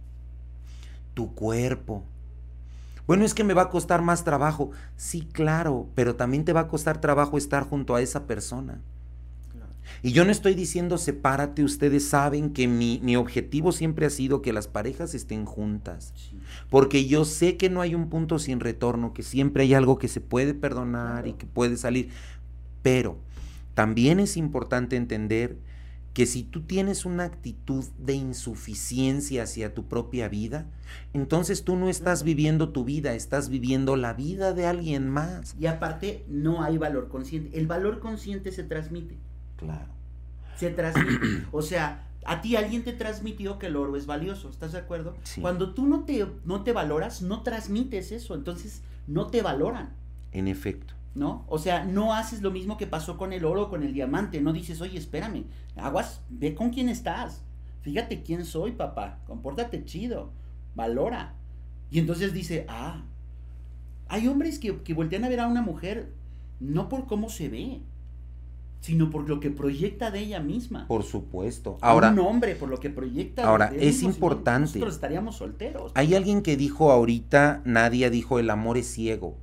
tu cuerpo. Bueno, es que me va a costar más trabajo. Sí, claro, pero también te va a costar trabajo estar junto a esa persona. Y yo no estoy diciendo sepárate, ustedes saben que mi objetivo siempre ha sido que las parejas estén juntas. Sí. Porque yo sé que no hay un punto sin retorno, que siempre hay algo que se puede perdonar y que puede salir. Pero también es importante entender que si tú tienes una actitud de insuficiencia hacia tu propia vida, entonces tú no estás viviendo tu vida, estás viviendo la vida de alguien más. Y aparte, no hay valor consciente. El valor consciente se transmite. Claro. Se transmite. O sea, a ti alguien te transmitió que el oro es valioso, ¿estás de acuerdo? Sí. Cuando tú no te valoras, no transmites eso, entonces no te valoran. En efecto. ¿No? O sea, no haces lo mismo que pasó con el oro o con el diamante, no dices, oye, espérame, aguas, ve con quién estás, fíjate quién soy, papá, compórtate chido, valora. Y entonces dice, hay hombres que voltean a ver a una mujer no por cómo se ve, sino por lo que proyecta de ella misma. Por supuesto. Ahora, un hombre por lo que proyecta ahora de él es mismo, importante. Si no, nosotros estaríamos solteros. Hay alguien que dijo ahorita, Nadia dijo, el amor es ciego.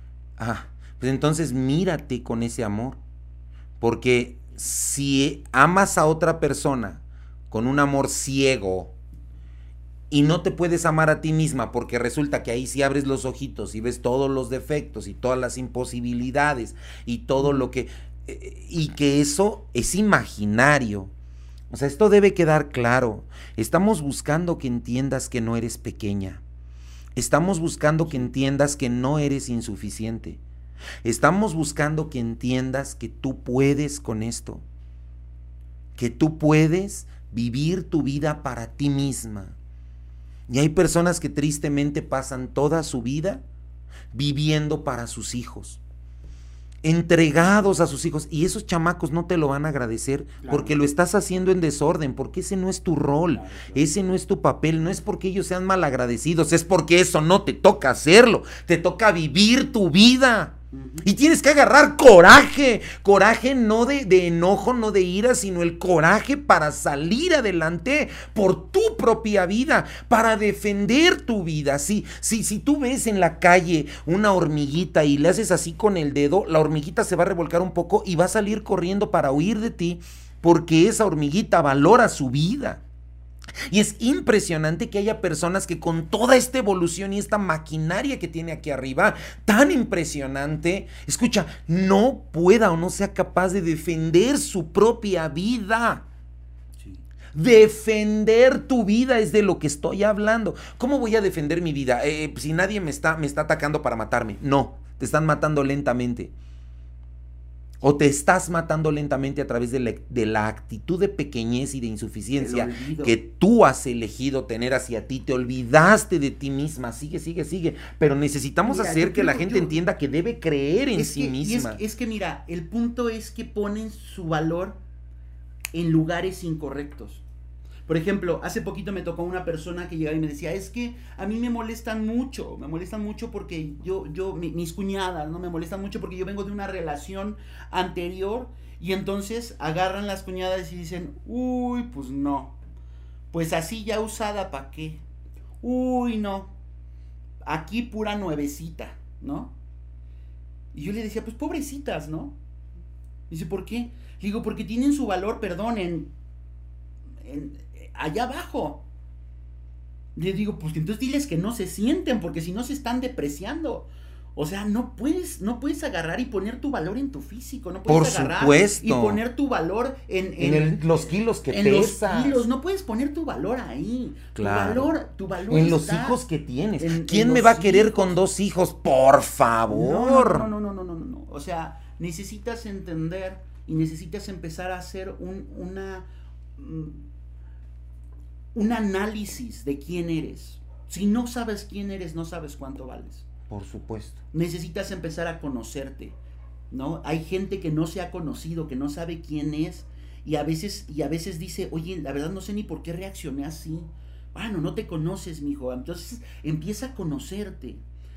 Pues entonces mírate con ese amor, porque si amas a otra persona con un amor ciego y no te puedes amar a ti misma, porque resulta que ahí sí abres los ojitos y ves todos los defectos y todas las imposibilidades y todo lo que, y que eso es imaginario. O sea, esto debe quedar claro. Estamos buscando que entiendas que no eres pequeña. Estamos buscando que entiendas que no eres insuficiente. Estamos buscando que entiendas que tú puedes con esto, que tú puedes vivir tu vida para ti misma. Y hay personas que tristemente pasan toda su vida viviendo para sus hijos, entregados a sus hijos, y esos chamacos no te lo van a agradecer, claro, porque lo estás haciendo en desorden, porque ese no es tu rol, claro. Ese no es tu papel, no es porque ellos sean malagradecidos, es porque eso no te toca hacerlo, te toca vivir tu vida. Y tienes que agarrar coraje no de enojo, no de ira, sino el coraje para salir adelante por tu propia vida, para defender tu vida. Si tú ves en la calle una hormiguita y le haces así con el dedo, la hormiguita se va a revolcar un poco y va a salir corriendo para huir de ti, porque esa hormiguita valora su vida. Y es impresionante que haya personas que con toda esta evolución y esta maquinaria que tiene aquí arriba, tan impresionante, escucha, no pueda o no sea capaz de defender su propia vida. Sí. Defender tu vida es de lo que estoy hablando. ¿Cómo voy a defender mi vida? Si nadie me está atacando para matarme. No, te están matando lentamente. O te estás matando lentamente a través de la actitud de pequeñez y de insuficiencia que tú has elegido tener hacia ti. Te olvidaste de ti misma. Sigue. Pero necesitamos hacer que la gente entienda que debe creer en sí misma. Es que mira, el punto es que ponen su valor en lugares incorrectos. Por ejemplo, hace poquito me tocó una persona que llegaba y me decía, es que a mí me molestan mucho porque mis cuñadas, ¿no? Me molestan mucho porque yo vengo de una relación anterior y entonces agarran las cuñadas y dicen, uy, pues no, pues así ya usada, ¿para qué? Uy, no, aquí pura nuevecita, ¿no? Y yo le decía, pues pobrecitas, ¿no? Dice, ¿por qué? Le digo, porque tienen su valor, perdón, allá abajo. Le digo, pues entonces diles que no se sienten, porque si no se están depreciando. O sea, no puedes agarrar y poner tu valor en tu físico, no puedes Por agarrar supuesto. y poner tu valor en los kilos que en pesas. los kilos, no puedes poner tu valor ahí. Claro. Tu valor En los está hijos que tienes. en ¿Quién me los va a querer hijos. con 2 hijos? Por favor. No. O sea, necesitas entender y necesitas empezar a hacer un análisis de quién eres. Si no sabes quién eres, no sabes cuánto vales. Por supuesto. Necesitas empezar a conocerte, ¿no? Hay gente que no se ha conocido, que no sabe quién es, y a veces dice, oye, la verdad no sé ni por qué reaccioné así. Bueno, no te conoces, mijo. Entonces empieza a conocerte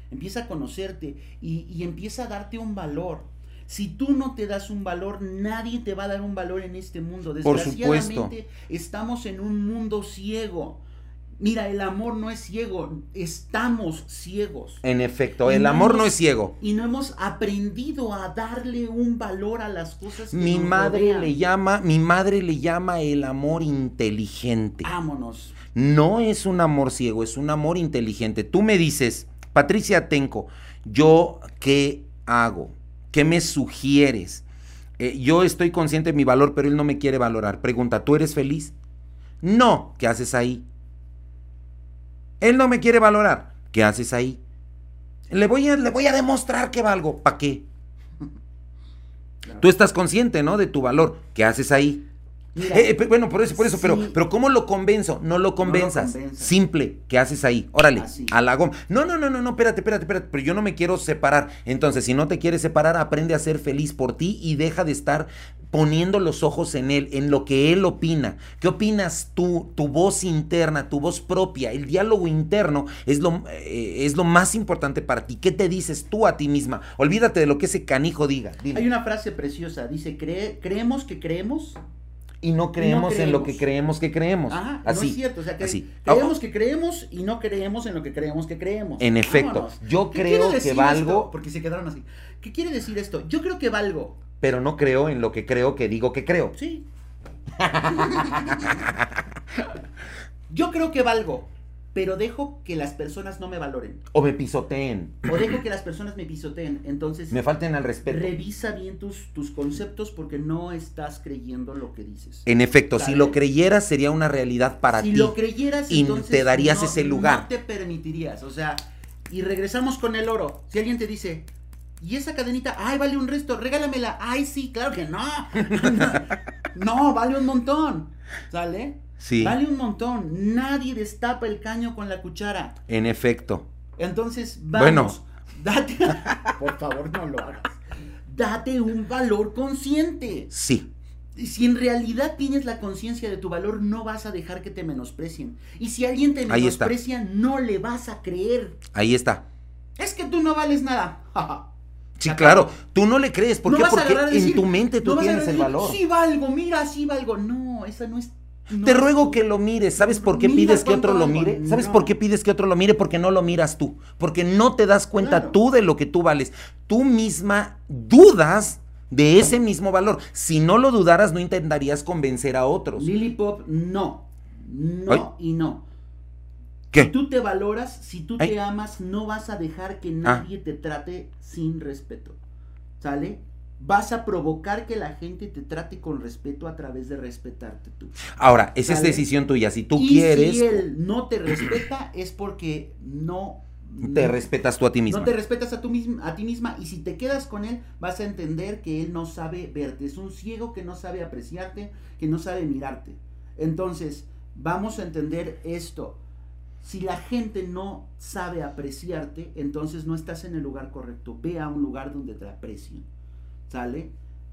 y empieza a darte un valor. Si tú no te das un valor, nadie te va a dar un valor en este mundo. Por Desgraciadamente, supuesto. estamos en un mundo ciego. Mira, el amor no es ciego, estamos ciegos. En efecto, Y el no amor hemos- no es ciego. Y no hemos aprendido a darle un valor a las cosas que Mi nos madre rodean. le llama el amor inteligente. Vámonos. No es un amor ciego, es un amor inteligente. Tú me dices, Patricia Tenco, ¿yo qué hago? ¿Qué me sugieres? Yo estoy consciente de mi valor, pero él no me quiere valorar. Pregunta, ¿tú eres feliz? No. ¿Qué haces ahí? Él no me quiere valorar. ¿Qué haces ahí? Le voy a demostrar que valgo. ¿Para qué? Claro. Tú estás consciente, ¿no? De tu valor. ¿Qué haces ahí? Mira, Bueno, por eso, sí. pero ¿cómo lo convenzo? No lo convenzas. convenzas. Simple, ¿qué haces ahí? Órale, Así. a la goma. No, espérate, pero yo no me quiero separar. Entonces, si no te quieres separar, aprende a ser feliz por ti y deja de estar poniendo los ojos en él, en lo que él opina. ¿Qué opinas tú? Tu voz interna, tu voz propia, el diálogo interno es lo más importante para ti. ¿Qué te dices tú a ti misma? Olvídate de lo que ese canijo diga. Dile. hay una frase preciosa, dice, creemos que creemos. Y no creemos en lo que creemos. creemos que creemos. Ajá, Así. no es cierto, o sea, así. creemos que creemos y no creemos en lo que creemos que creemos. En efecto, Vámonos. yo ¿Qué creo quiere que decir valgo, esto? Porque se quedaron así. ¿Qué quiere decir esto? Yo creo que valgo. pero no creo en lo que creo que digo que creo. Sí. Yo creo que valgo, pero dejo que las personas no me valoren. O me pisoteen, O dejo que las personas me pisoteen. Entonces, me falten al respeto. revisa bien tus conceptos porque no estás creyendo lo que dices. En efecto, si ¿Sale? lo creyeras sería una realidad para Si ti. lo creyeras, y entonces te darías ese lugar. No te permitirías, o sea, y regresamos con el oro. Si alguien te dice, ¿y esa cadenita? Ay, vale un resto, regálamela. Ay, sí, claro que no. No, vale un montón. ¿Sale? Sí. Vale un montón. Nadie destapa el caño con la cuchara. En efecto. Entonces, Bueno. vamos. Date, por favor, no lo hagas. Date un valor consciente. Sí. Si en realidad tienes la conciencia de tu valor, no vas a dejar que te menosprecien. Y si alguien te Ahí está. menosprecia, no le vas a creer. Ahí está. Es que tú no vales nada. Sí, claro. Tú no le crees. ¿Por No qué? vas a Porque agarrar a en decir, tu mente tú no vas a tienes el agarrar a valor. decir, sí valgo, mira, sí valgo. No, esa no es. No Te es ruego tu- que lo mires. ¿Sabes por qué Mira pides que cuánto otro lo valgo. mire? ¿Sabes No. por qué pides que otro lo mire? Porque no lo miras tú. Porque no te das cuenta Claro. tú de lo que tú vales. Tú misma dudas de ese mismo valor. Si no lo dudaras, no intentarías convencer a otros. Lily Pop, no. No Ay. y no. ¿Qué? Si tú te valoras, si tú Ay. te amas, no vas a dejar que nadie te trate sin respeto. ¿Sale? Vas a provocar que la gente te trate con respeto a través de respetarte tú. Ahora, esa es ¿Sale? decisión tuya. Si tú Y quieres, si él no te respeta, es porque no te respetas tú a ti misma. No te respetas a ti misma, y si te quedas con él, vas a entender que él no sabe verte. Es un ciego que no sabe apreciarte, que no sabe mirarte. Entonces, vamos a entender esto. Si la gente no sabe apreciarte, entonces no estás en el lugar correcto. Ve a un lugar donde te aprecien. ¿Sale?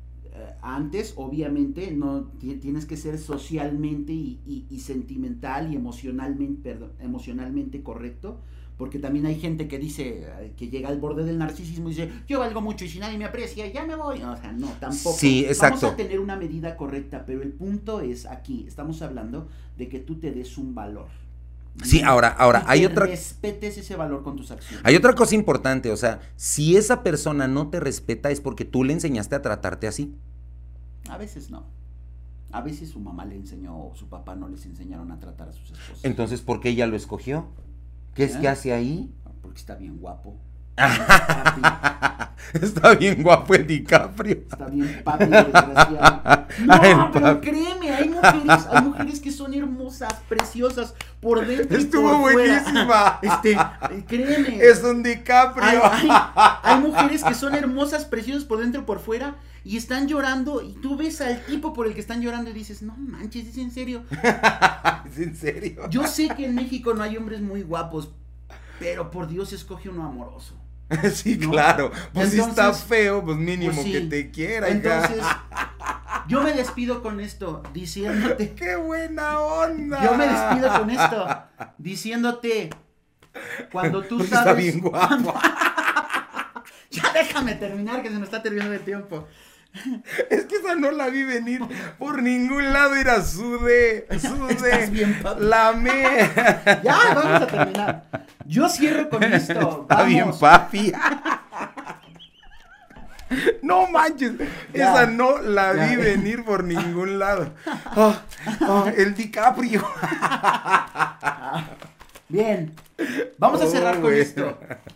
Antes, obviamente, no tienes que ser socialmente y sentimental y emocionalmente correcto, porque también hay gente que dice, que llega al borde del narcisismo y dice, yo valgo mucho y si nadie me aprecia, ya me voy. O sea, no, tampoco. Sí, exacto. Vamos a tener una medida correcta, pero el punto es aquí, estamos hablando de que tú te des un valor. Sí, ahora, Y hay que otra... respetes ese valor con tus acciones. Hay otra cosa importante, o sea, si esa persona no te respeta es porque tú le enseñaste a tratarte así. A veces no. A veces su mamá le enseñó o su papá no les enseñaron a tratar a sus esposas. Entonces, ¿por qué ella lo escogió? ¿Qué es que hace ahí? Porque está bien guapo. Papi. Está bien guapo el DiCaprio. Está bien papi, desgraciado. No, pero créeme, hay mujeres que son hermosas, preciosas, por dentro y Estuvo por buenísima. fuera. Créeme. Es un DiCaprio. Hay mujeres que son hermosas, preciosas por dentro y por fuera, y están llorando, y tú ves al tipo por el que están llorando y dices, no manches, ¿es en serio? ¿Es en serio? Yo sé que en México no hay hombres muy guapos, pero por Dios escoge uno amoroso. Sí, ¿no? claro. Pues Entonces, si está feo, pues mínimo pues sí. que te quiera. Entonces, yo me despido con esto, diciéndote. ¡Qué buena onda! Yo me despido con esto, diciéndote, cuando tú Porque sabes. está bien guapo. Ya déjame terminar, que se me está terminando el tiempo. Es que esa no la vi venir por ningún lado. Era sude. Estás bien, papi. La me. Ya, vamos a terminar. Yo cierro con esto. Está bien, Vamos. papi. No manches, Ya. esa no la Ya. vi venir por ningún lado. El DiCaprio. Bien, vamos a cerrar con bueno. esto.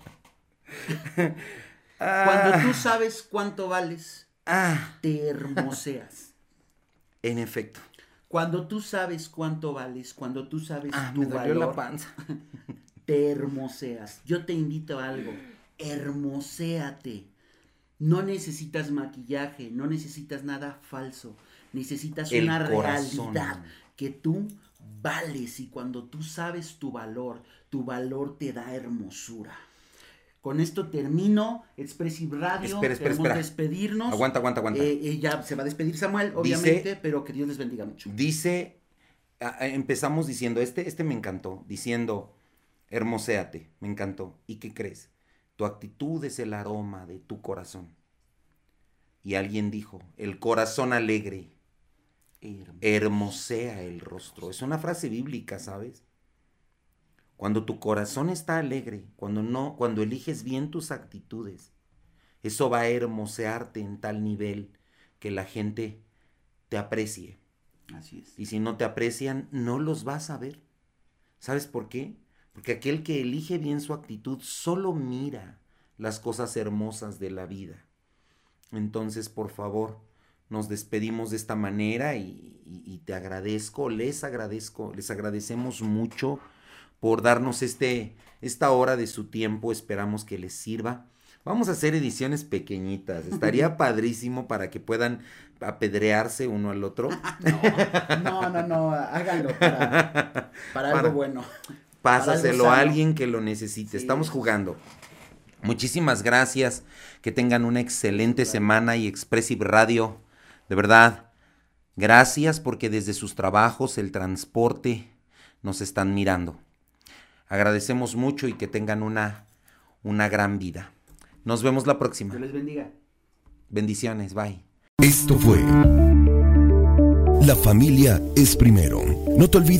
Cuando tú sabes cuánto vales, te hermoseas. En efecto. Cuando tú sabes cuánto vales, cuando tú sabes tu Me dolió la valor, panza. te hermoseas. Yo te invito a algo, hermoséate. No necesitas maquillaje, no necesitas nada falso, necesitas El una corazón. realidad que tú vales, y cuando tú sabes tu valor te da hermosura. Con esto termino Expressive Radio. Queremos despedirnos. Aguanta. Ya se va a despedir Samuel, obviamente, pero que Dios les bendiga mucho. Dice, empezamos diciendo, este me encantó, diciendo, hermoséate, me encantó. ¿Y qué crees? Tu actitud es el aroma de tu corazón. Y alguien dijo, el corazón alegre hermosea el rostro. Es una frase bíblica, ¿sabes? Cuando tu corazón está alegre, cuando eliges bien tus actitudes, eso va a hermosearte en tal nivel que la gente te aprecie. Así es. Y si no te aprecian, no los vas a ver. ¿Sabes por qué? Porque aquel que elige bien su actitud solo mira las cosas hermosas de la vida. Entonces, por favor, nos despedimos de esta manera y te agradezco, les agradecemos mucho por darnos esta hora de su tiempo. Esperamos que les sirva. Vamos a hacer ediciones pequeñitas. Estaría padrísimo para que puedan apedrearse uno al otro. No, háganlo para algo bueno. Pásaselo a alguien que lo necesite. Sí. Estamos jugando. Muchísimas gracias. Que tengan una excelente semana y Expressive Radio. De verdad, gracias porque desde sus trabajos, el transporte, nos están mirando. Agradecemos mucho y que tengan una gran vida. Nos vemos la próxima. Dios les bendiga. Bendiciones, bye. Esto fue La Familia es Primero. No te olvides.